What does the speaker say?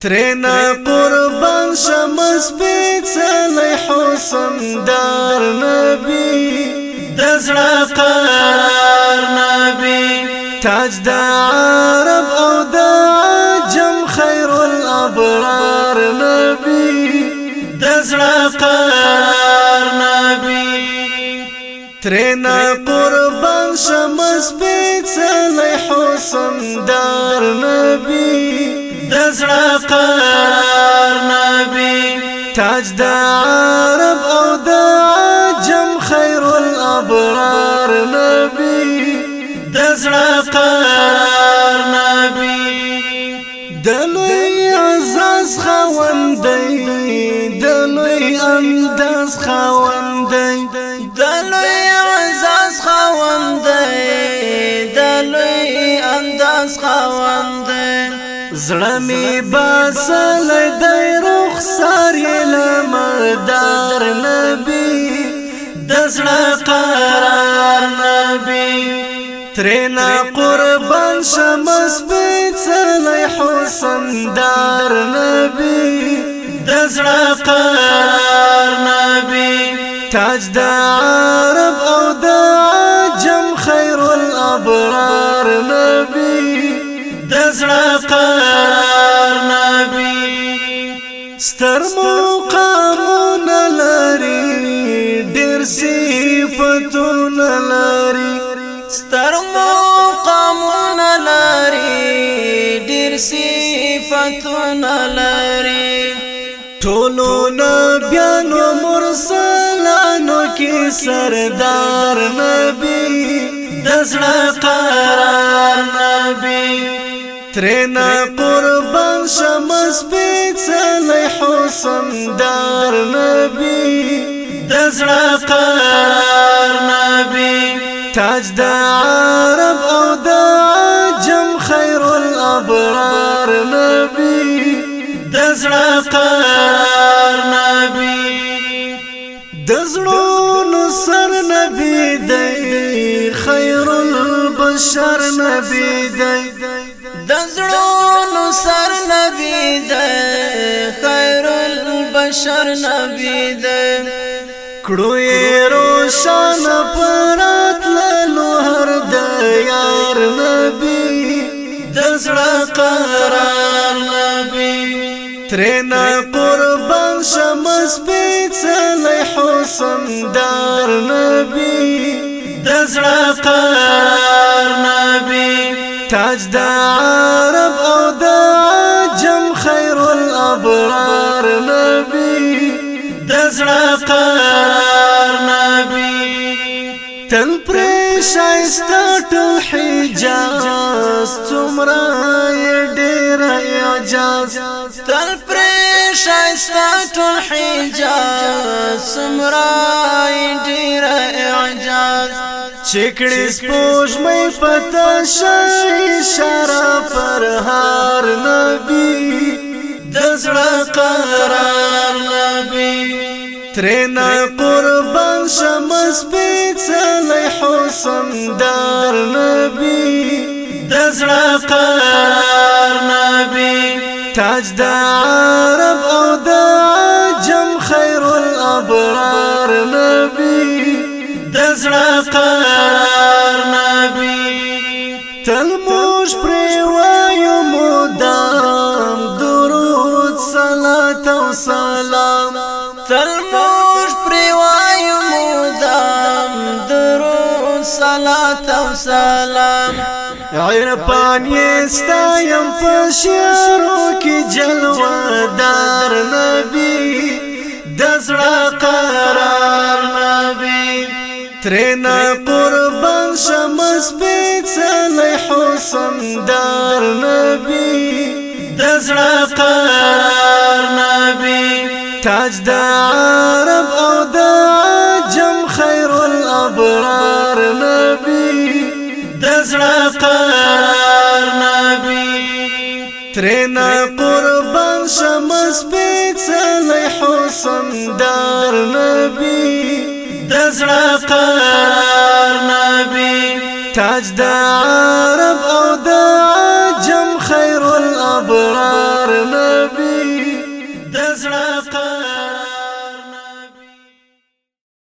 ترینا قربان شمس پیڅلی حسن دار نبی دزړه قرار نبی تاج د عرب او د عجم خیر الابرار نبی دزړه قرار نبی ترینا قربان شمس پیڅلی حسن دار نبی دزړه قرار نبی تاج د عرب او د عجم خیر الابرار نبی دزړه قرار نبی دلوی عزاز خوندی دلوی انداز خوندی دلوی عزاز خوندی دلوی انداز خوندی زړه می باسل دی رخسار لمردار نبی دزړه قرار نبی ترینا قربان شمس پیڅلی حسن دار نبی دزړه قرار نبی تاج د عرب او د عجم خیر الابرار نبی دزړه قرار نبی ستر مقامونه لري ډېر صفتونه لري ستر مقامونه لري ډېر صفتونه لري ټولو نبیانو مرسلانو کې سردار نبی دزړه قرار نبی ترینا قربان شمس پیڅلی حسن دار نبی دزړه قرار نبی تاج د عرب او د عجم خیر الابرار نبی دزړه قرار نبی دزړونو سر نبی دی خیر البشر نبی دی دزړونو سر نبی دی خیر البشر نبی دی کړو یې روشن پرات لالو هر د یار نبی دزړه قرار نبی ترینا قربان شمس پیڅلی حسن دار نبی دزړه قرار نبی تاج د عرب او د عجم خیر الابرار نبی دزړه قرار نبی تل پرې شایسته ټول حجاز څومره ډېر اعجاز تل پرې شایسته ټول حجاز څومره ډېر اعجاز چکړې سپوږمۍ پتا شي اشاره پر هار نبی دزړه قرار نبی ترینا قربان شمس پیڅلی حسن دار نبی دزړه قرار نبی تاج د عرب او د عجم خیر الابرار نبی دزړه قرار نبی تل موږ پرې وایو مدام درود صلات او سلام تل موږ پرې وایو مدام درود صلات او سلام عرفان یې ستایم په شعرو کې جلوه دار نبی دزړه قرار نبی ترینا قربان شمس پیڅلی حسن دار نبی دزړه قرار نبی تاج د عرب او د عجم خیر الابرار نبی دزړه قرار نبی ترینا قربان شمس پیڅلی حسن دار نبی دزړه قرار نبی تاج د عرب او د عجم خیر الابرار نبی زړه